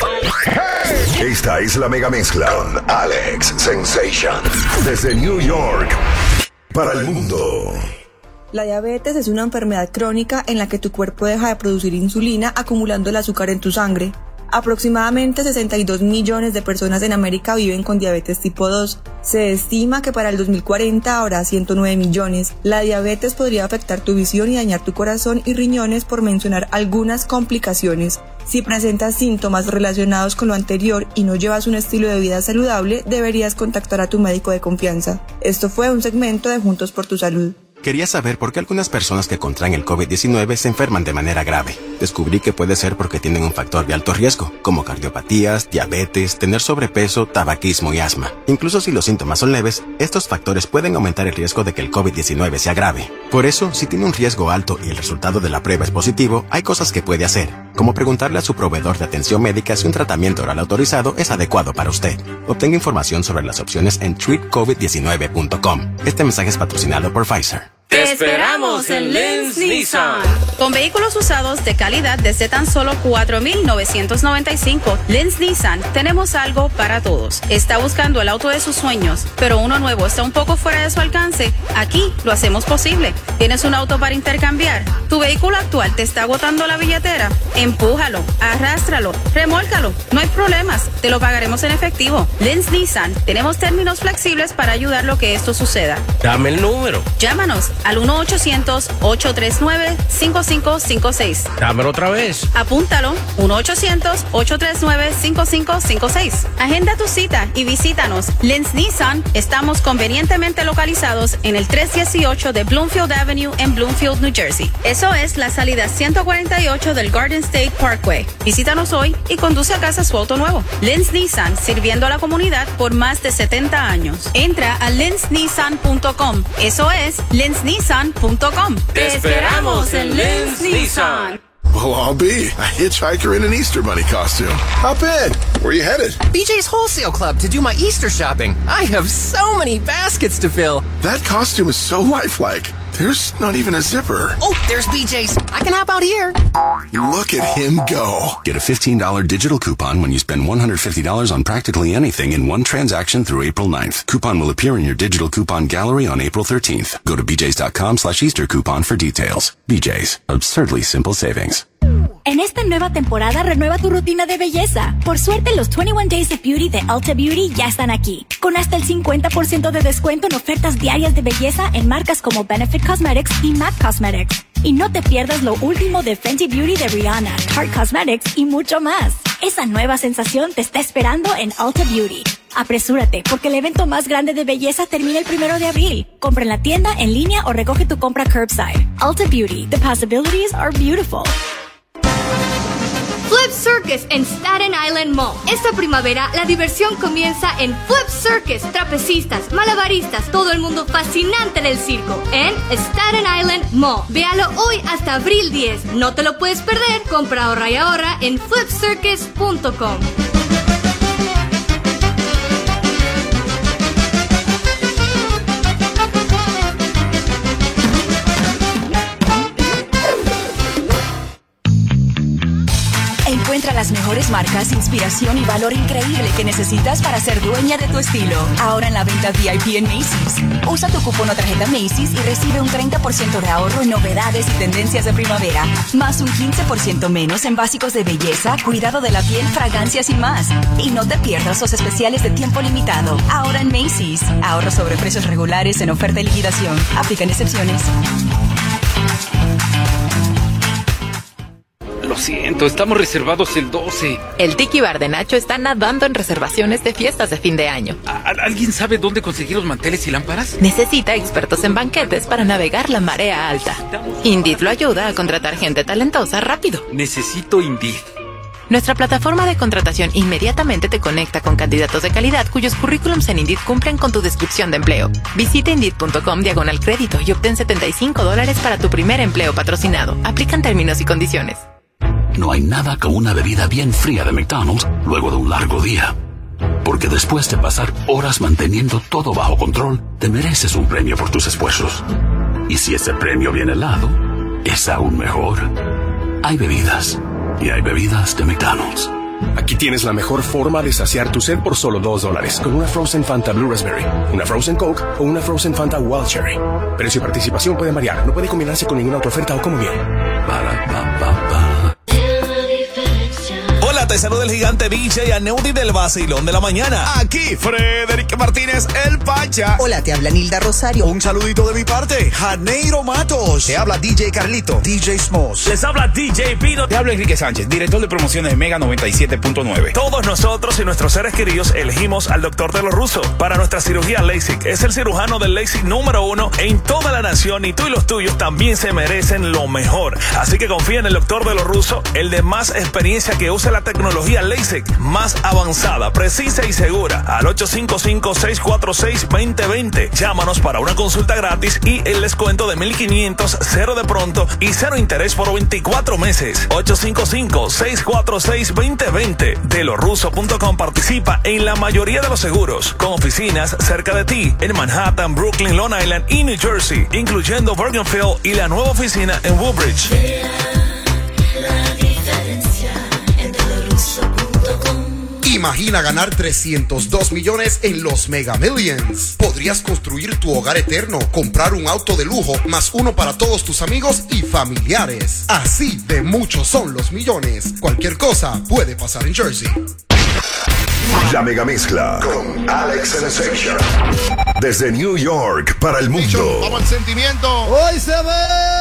[SPEAKER 3] Esta es la mega mezcla con Alex Sensation. Desde New York para el mundo.
[SPEAKER 9] La diabetes es una enfermedad crónica en la que tu cuerpo deja de producir insulina acumulando el azúcar en tu sangre. Aproximadamente 62 millones de personas en América viven con diabetes tipo 2. Se estima que para el 2040 habrá 109 millones. La diabetes podría afectar tu visión y dañar tu corazón y riñones, por mencionar algunas complicaciones. Si presentas síntomas relacionados con lo anterior y no llevas un estilo de vida saludable, deberías contactar a tu médico de confianza. Esto fue un segmento de Juntos por tu Salud.
[SPEAKER 22] Quería saber por qué algunas personas que contraen el COVID-19 se enferman de manera grave. Descubrí que puede ser porque tienen un factor de alto riesgo, como cardiopatías, diabetes, tener sobrepeso, tabaquismo y asma. Incluso si los síntomas son leves, estos factores pueden aumentar el riesgo de que el COVID-19 se agrave. Por eso, si tiene un riesgo alto y el resultado de la prueba es positivo, hay cosas que puede hacer, como preguntarle a su proveedor de atención médica si un tratamiento oral autorizado es adecuado para usted. Obtenga información sobre las opciones en treatcovid19.com. Este mensaje es patrocinado por Pfizer.
[SPEAKER 20] Te esperamos en Lens Nissan.
[SPEAKER 23] Con vehículos usados de calidad desde tan solo $4,995, Lens Nissan tenemos algo para todos. ¿Está buscando el auto de sus sueños, pero uno nuevo está un poco fuera de su alcance? Aquí lo hacemos posible. ¿Tienes un auto para intercambiar? ¿Tu vehículo actual te está agotando la billetera? Empújalo, arrástralo, remólcalo. No hay problemas, te lo pagaremos en efectivo. Lens Nissan, tenemos términos flexibles para ayudar a que esto suceda.
[SPEAKER 21] Dame el número.
[SPEAKER 23] Llámanos al 1-800-839-5556.
[SPEAKER 21] Dámelo otra vez.
[SPEAKER 23] Apúntalo, 1-800-839-5556. Agenda tu cita y visítanos. Lens Nissan, estamos convenientemente localizados en el 318 de Bloomfield Avenue en Bloomfield, New Jersey. Eso es la salida 148 del Garden State Parkway. Visítanos hoy y conduce a casa su auto nuevo. Lens Nissan, sirviendo a la comunidad por más de 70 años. Entra a lensnissan.com. Eso es lensnissan.com.
[SPEAKER 21] Te esperamos en Lens Nissan.
[SPEAKER 24] Oh, I'll be a hitchhiker in an Easter Bunny costume. Hop in. Where are you headed?
[SPEAKER 25] BJ's Wholesale Club to do my Easter shopping. I have so many baskets to fill.
[SPEAKER 24] That costume is so lifelike. There's not even a zipper.
[SPEAKER 25] Oh, there's BJ's. I can hop out here.
[SPEAKER 24] Look at him go.
[SPEAKER 1] Get a $15 digital coupon when you spend $150 on practically anything in one transaction through April 9th. Coupon will appear in your digital coupon gallery on April 13th. Go to bjs.com/Easter coupon for details. BJ's. Absurdly simple savings.
[SPEAKER 4] En esta nueva temporada, renueva tu rutina de belleza. Por suerte, los 21 Days of Beauty de Ulta Beauty ya están aquí. Con hasta el 50% de descuento en ofertas diarias de belleza en marcas como Benefit Cosmetics y MAC Cosmetics. Y no te pierdas lo último de Fenty Beauty de Rihanna, Tarte Cosmetics y mucho más. Esa nueva sensación te está esperando en Ulta Beauty. Apresúrate, porque el evento más grande de belleza termina el 1 de abril. Compra en la tienda, en línea o recoge tu compra curbside. Ulta Beauty. The possibilities are beautiful.
[SPEAKER 7] Flip Circus en Staten Island Mall. Esta primavera la diversión comienza en Flip Circus. Trapecistas, malabaristas, todo el mundo fascinante del circo en Staten Island Mall. Véalo hoy hasta abril 10. No te lo puedes perder. Compra, ahorra y ahorra en flipcircus.com.
[SPEAKER 8] Encuentra las mejores marcas, inspiración y valor increíble que necesitas para ser dueña de tu estilo. Ahora en la venta VIP en Macy's. Usa tu cupón o tarjeta Macy's y recibe un 30% de ahorro en novedades y tendencias de primavera. Más un 15% menos en básicos de belleza, cuidado de la piel, fragancias y más. Y no te pierdas los especiales de tiempo limitado. Ahora en Macy's. Ahorro sobre precios regulares en oferta y liquidación. Aplican excepciones.
[SPEAKER 11] Lo siento, estamos reservados el 12.
[SPEAKER 26] El Tiki Bar de Nacho está nadando en reservaciones de fiestas de fin de año.
[SPEAKER 11] ¿Alguien sabe dónde conseguir los manteles y lámparas?
[SPEAKER 26] Necesita expertos en banquetes para navegar la marea alta. Indeed lo ayuda a contratar gente talentosa rápido.
[SPEAKER 11] Necesito Indeed.
[SPEAKER 26] Nuestra plataforma de contratación inmediatamente te conecta con candidatos de calidad cuyos currículums en Indeed cumplen con tu descripción de empleo. Visita Indeed.com/crédito y obtén $75 para tu primer empleo patrocinado. Aplican términos y condiciones.
[SPEAKER 27] No hay nada como una bebida bien fría de McDonald's luego de un largo día. Porque después de pasar horas manteniendo todo bajo control, te mereces un premio por tus esfuerzos. Y si ese premio viene helado, es aún mejor. Hay bebidas, y hay bebidas de McDonald's.
[SPEAKER 28] Aquí tienes la mejor forma de saciar tu sed por solo $2 con una Frozen Fanta Blue Raspberry, una Frozen Coke o una Frozen Fanta Wild Cherry. Precio y participación pueden variar, no puede combinarse con ninguna otra oferta o como bien.
[SPEAKER 18] Hola, te saluda el gigante DJ Aneudi del Vacilón de la Mañana. Aquí, Frederick Martínez, el Pacha.
[SPEAKER 29] Hola, te habla Nilda Rosario.
[SPEAKER 18] Un saludito de mi parte, Janeiro Matos.
[SPEAKER 29] Te habla DJ Carlito, DJ Smalls.
[SPEAKER 18] Les habla DJ Pino.
[SPEAKER 30] Te habla Enrique Sánchez, director de promociones de Mega 97.9.
[SPEAKER 18] Todos nosotros y nuestros seres queridos elegimos al doctor de los rusos para nuestra cirugía LASIK. Es el cirujano del LASIK número 1 en toda la nación y tú y los tuyos también se merecen lo mejor. Así que confía en el doctor de los rusos, el de más experiencia que usa la tecnología LASIK más avanzada, precisa y segura. Al 855-646-2020. Llámanos para una consulta gratis y el descuento de $1,500, cero de pronto y cero interés por 24 meses. 855-646-2020. DeLoRusso.com participa en la mayoría de los seguros, con oficinas cerca de ti en Manhattan, Brooklyn, Long Island y New Jersey, incluyendo Bergenfield y la nueva oficina en Woodbridge.
[SPEAKER 31] Imagina ganar 302 millones en los Mega Millions. Podrías construir tu hogar eterno, comprar un auto de lujo, más uno para todos tus amigos y familiares. Así de muchos son los millones. Cualquier cosa puede pasar en Jersey.
[SPEAKER 3] La Mega Mezcla con Alex Sensation. Desde New York para el mundo.
[SPEAKER 2] Vamos al sentimiento.
[SPEAKER 32] Hoy se ve.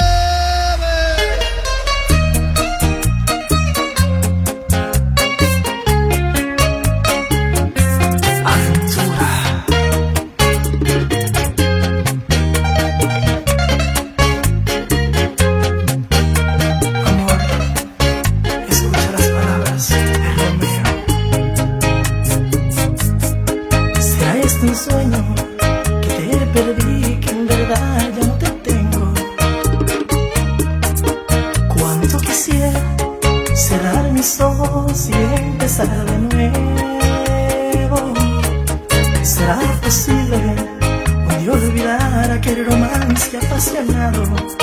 [SPEAKER 33] Y empezar de nuevo. ¿Será posible un día olvidar aquel romance que apasionado.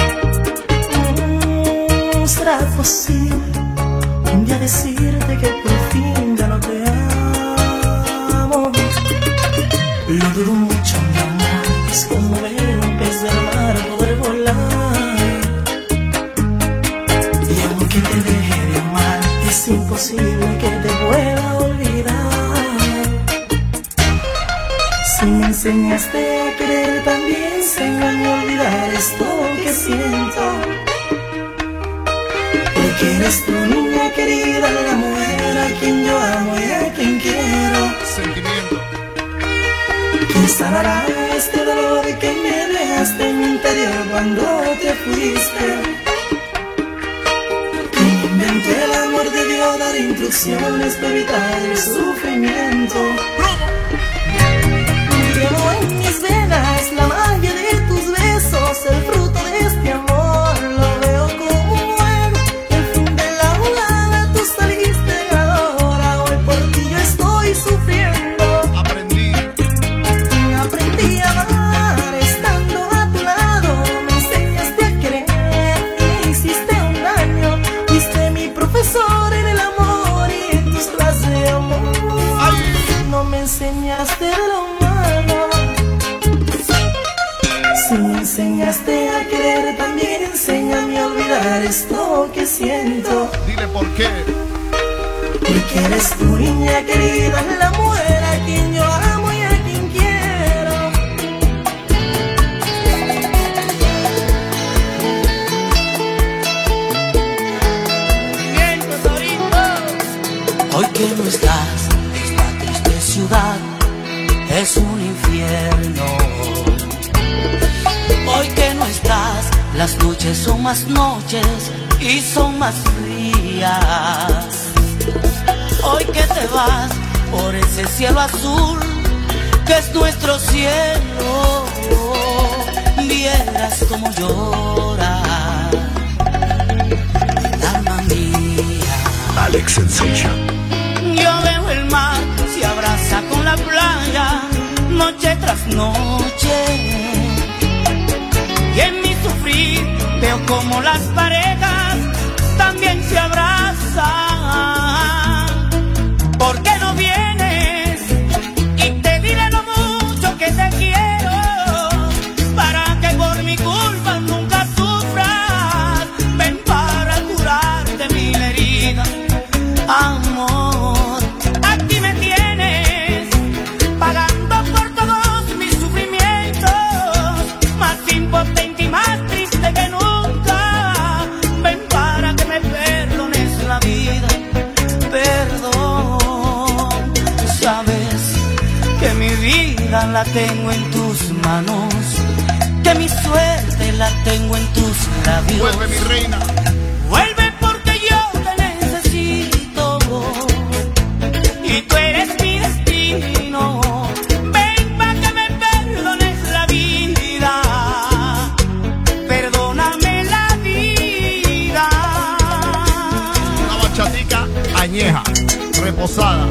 [SPEAKER 33] ¿Será posible un día decirte que por fin ya no te amo? Lo dudo mucho, mi amor, es como ver un pez del mar poder volar. Y aunque te deje de amar, es imposible que te pueda olvidar. Si me enseñaste a querer, también enséñame a olvidar esto que siento. Porque eres tu niña querida, la mujer a quien yo amo y a quien quiero.
[SPEAKER 2] Sentimiento.
[SPEAKER 33] ¿Quién sanará este dolor que me dejaste en mi interior cuando te fuiste? ¿Quién inventó el amor debió dar instrucciones para evitar el sufrimiento? Llevo en mis venas la magia de tus besos, el fruto de este amor lo veo como un juego. El fin de la jugada, tú saliste ganadora. Hoy por ti yo estoy sufriendo. Aprendí a amar estando a tu lado. Me enseñaste a querer y hiciste un daño. Fuiste mi profesor en el amor y en tus clases de amor. No me enseñaste de lo malo. Si me enseñaste a querer, también enséñame a olvidar esto que siento.
[SPEAKER 2] Dile por qué.
[SPEAKER 33] Porque eres tu niña querida, la mujer a quien yo amo y a quien quiero.
[SPEAKER 5] Hoy que no estás, esta triste ciudad es un infierno. Hoy que no estás, las noches son más noches y son más frías. Hoy que te vas por ese cielo azul que es nuestro cielo, vieras como llora, alma mía.
[SPEAKER 3] Alex Sensation.
[SPEAKER 5] Yo veo el mar, se abraza con la playa, noche tras noche. Y en mi sufrir veo como las parejas también se abrazan. ¿Por qué no vienes? Y te diré lo mucho que te quiero, para que por mi culpa nunca sufras. Ven para curarte mi herida, amor. Aquí me tienes, pagando por todos mis sufrimientos, más impotente y más triste que nunca. Ven para que me perdones la vida, perdón. Sabes que mi vida la tengo en tus manos, que mi suerte la tengo en tus labios.
[SPEAKER 2] Vuelve, mi reina.
[SPEAKER 5] Vuelve porque yo te necesito y tú eres mi destino. Ven para que me perdones la vida, perdóname la vida.
[SPEAKER 2] Una bachatica añeja, reposada.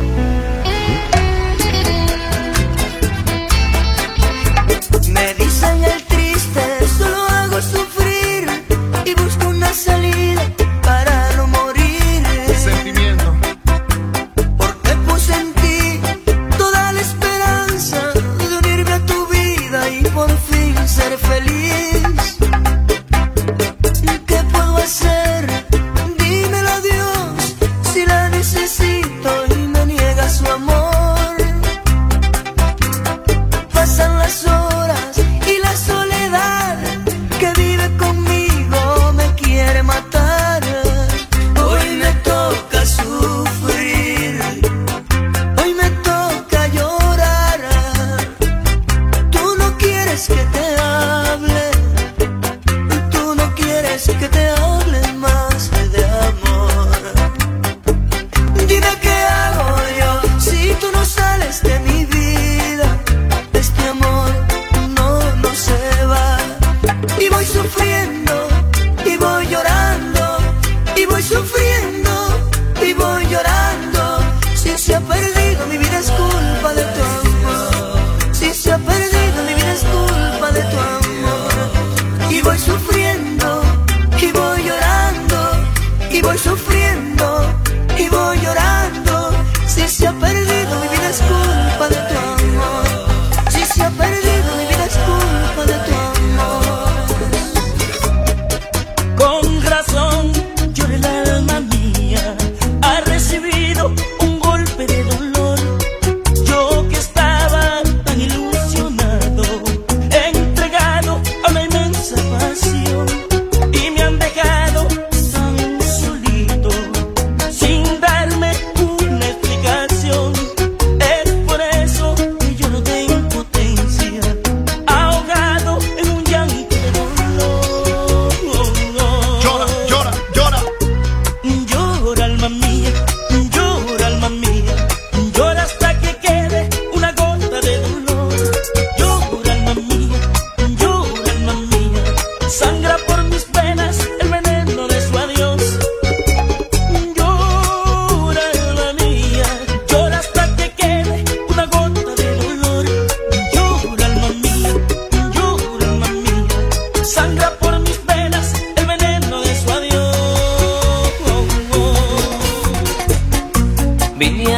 [SPEAKER 33] Me dicen el triste, solo hago sufrir y busco una salida para no morir.
[SPEAKER 2] Sentimiento.
[SPEAKER 33] Porque puse en ti toda la esperanza de unirme a tu vida y por fin ser feliz. ¿Qué puedo hacer? Dímelo a Dios, si la necesito y me niega su amor. Pasan las horas y la soledad que vive conmigo me quiere matar. Hoy me toca sufrir, hoy me toca llorar. Tú no quieres que te hable, tú no quieres que te hable más de amor. Dime qué hago yo si tú no sales de mi vida. Este amor no se va. Y voy sufriendo, y voy llorando, y voy sufriendo, y voy llorando. Si se ha perdido mi vida es culpa de tu amor. Si se ha perdido mi vida es culpa de tu amor. Y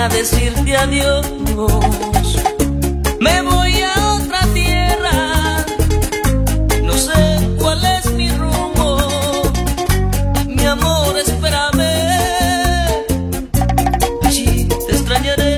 [SPEAKER 33] a decirte adiós. Me voy a otra tierra, no sé cuál es mi rumbo. Mi amor, espérame, allí te extrañaré.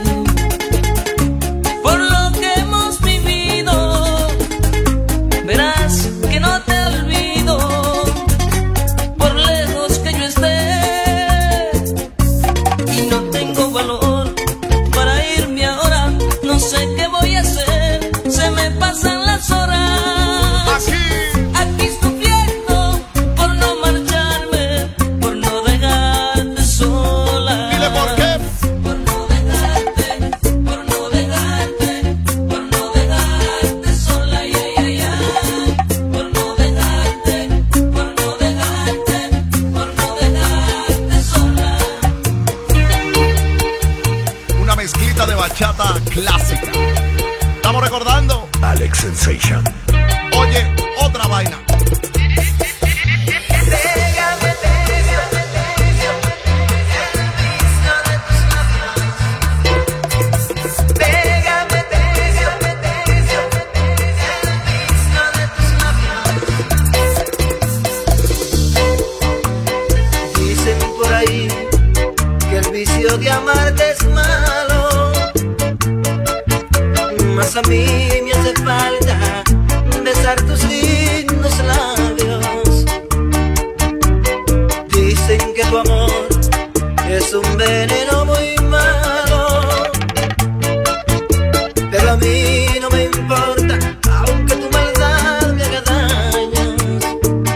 [SPEAKER 33] Por lo que hemos vivido, verás que no te olvido, por lejos que yo esté. Y no tengo valor para irme ahora, no sé qué voy a hacer, se me pasan las horas. Aquí sufriendo por no marcharme, por no dejarte sola.
[SPEAKER 2] Dile por qué.
[SPEAKER 33] Por no dejarte, por no dejarte, por no dejarte sola, ay, ay, ay, ay. Por no dejarte, por no dejarte, por no dejarte sola.
[SPEAKER 2] Una mezclita de bachata clásica. Estamos recordando.
[SPEAKER 3] Alex Sensation.
[SPEAKER 2] Oye, otra vaina.
[SPEAKER 33] Dicen por ahí que el vicio de amarte es malo, mas a mí me hace falta besar tus lindos labios. Dicen que tu amor es un veneno muy malo, pero a mí no me importa, aunque tu maldad me haga daños.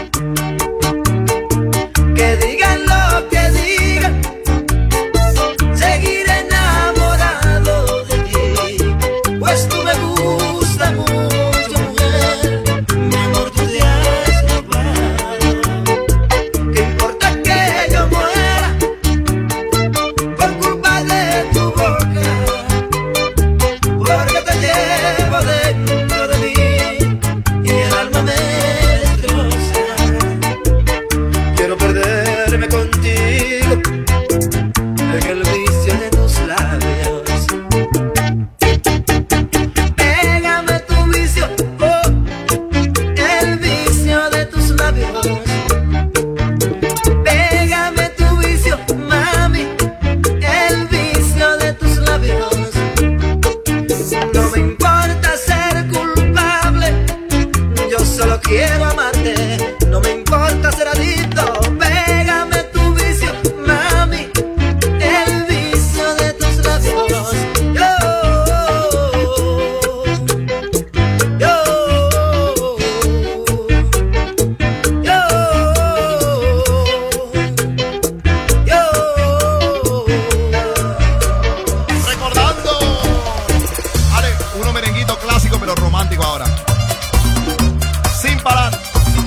[SPEAKER 33] Que digan lo que digan, seguiré enamorado de ti, pues tú me gustas mucho, mujer. Mi amor, tú te has robado. ¿Qué importa que yo muera por culpa de tu boca? Porque te llevo dentro de mí y el alma me destroza. Quiero perderme contigo en el vicio de tus labios. Pégame tu vicio, oh, el vicio de tus labios. Pégame tu vicio, mami, el vicio de tus labios. No me importa ser culpable, yo solo quiero amarte. No me importa ser adicto. Pégame tu vicio, mami, el vicio de tus labios.
[SPEAKER 2] Recordando. Ale, uno merenguito clásico pero romántico ahora. Sin parar.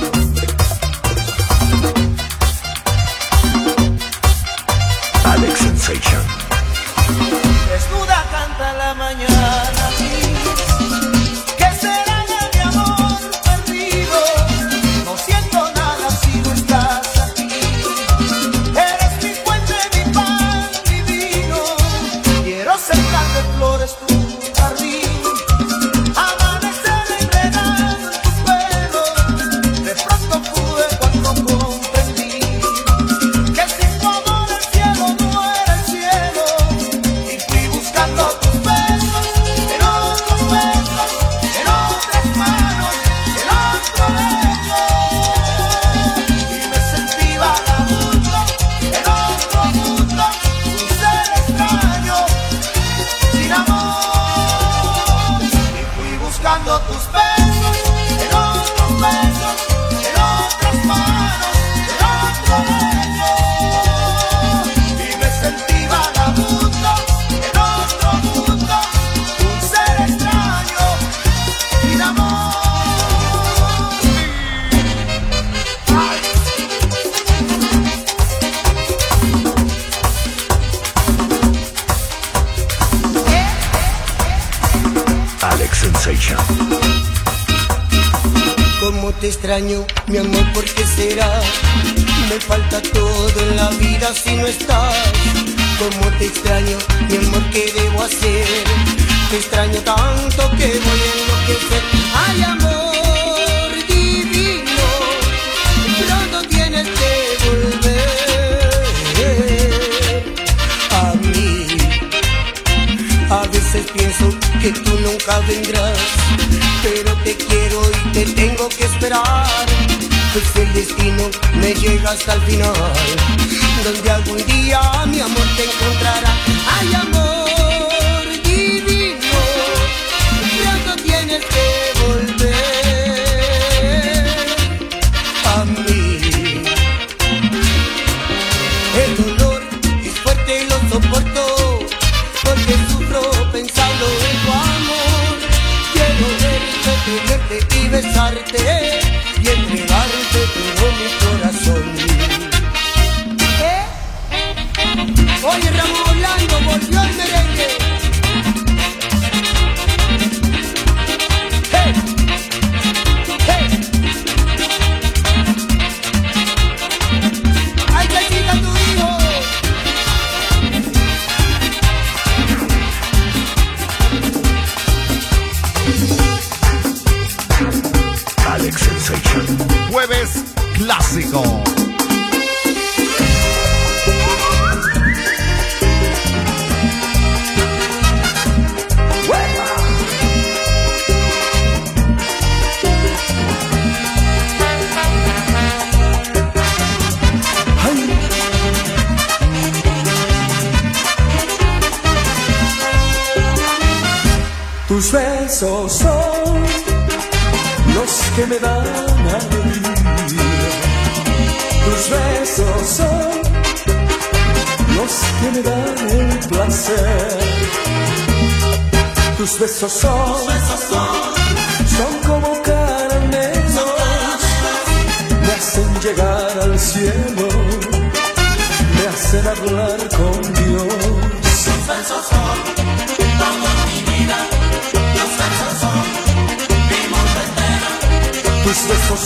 [SPEAKER 3] Alex Sensation.
[SPEAKER 33] Desnuda canta la mañana, ¿qué será de mi amor perdido? No siento nada si no estás aquí. Eres mi fuente, mi pan, mi vino. Quiero sembrar de flores tu jardín, amanecer enredado en tu pelo. De pronto pude cuando comprendí que sin tu amor el cielo no era el cielo. Y fui buscando tus besos en otros besos, en otras manos, en otro lecho. Y me sentí vagabundo en otro mundo, un ser extraño, sin amor. Y fui buscando tus besos en otros besos, en otras manos, en otro lecho. Y me sentí vagabundo en otro mundo, un ser extraño, sin amor.
[SPEAKER 3] Alex Sensation.
[SPEAKER 33] Cómo te extraño, mi amor, ¿por qué será? Me falta todo en la vida si no estás. cómo te extraño, mi amor, ¿qué debo hacer? Te extraño tanto que voy a enloquecer. Ay, amor divino, pronto tienes que volver a mí. A veces pienso que tú nunca vendrás, pero te quiero y te tengo que esperar. Pues el destino me llega hasta el final, donde algún día mi amor te encontrará. Ay, amor divino, pronto tienes que volver a mí. El dolor es fuerte y lo soporto, porque sufro pensando en tu amor. Quiero verte, tenerte y besarte y entregarte todo mi corazón. Oye, Ramón Orlando, volvió el merengue. Hey, hey. Ay, que chica tu hijo.
[SPEAKER 3] Alex Sensation.
[SPEAKER 2] Jueves clásico.
[SPEAKER 33] Tus besos son los que me dan alegría. Tus besos son los que me dan el placer. Tus besos son como caramelos, me hacen llegar al cielo, me hacen hablar con Dios. Tus besos son todo mi vida. Tus besos son mi mundo entero. Tus besos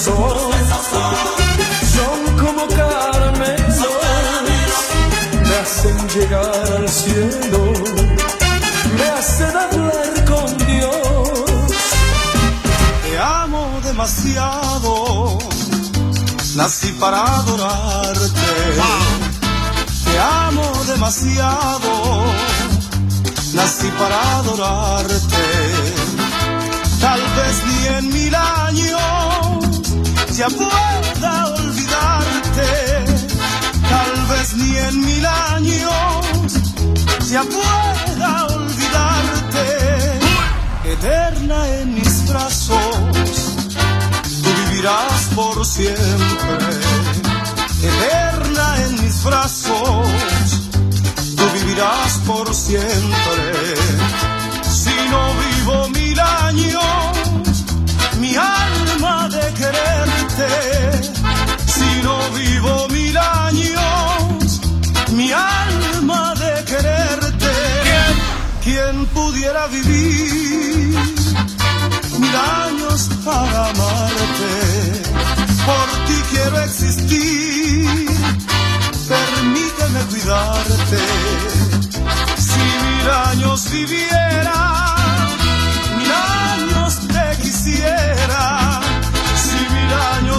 [SPEAKER 33] son como caramelos, me hacen llegar al cielo, me hacen hablar con Dios. Te amo demasiado, nací para adorarte. Te amo demasiado, nací para adorarte. Tal vez ni en 1000 años ya pueda olvidarte. Tal vez ni en 1000 años ya pueda olvidarte. Eterna en mis brazos, tú vivirás por siempre. Eterna en mis brazos, tú vivirás por siempre. Si no vivo 1000 años, mi alma de quererte. Si no vivo 1000 años, mi alma de quererte. ¿Quién pudiera vivir 1000 años para amarte? Por ti quiero existir, permíteme cuidarte. Si 1000 años viviera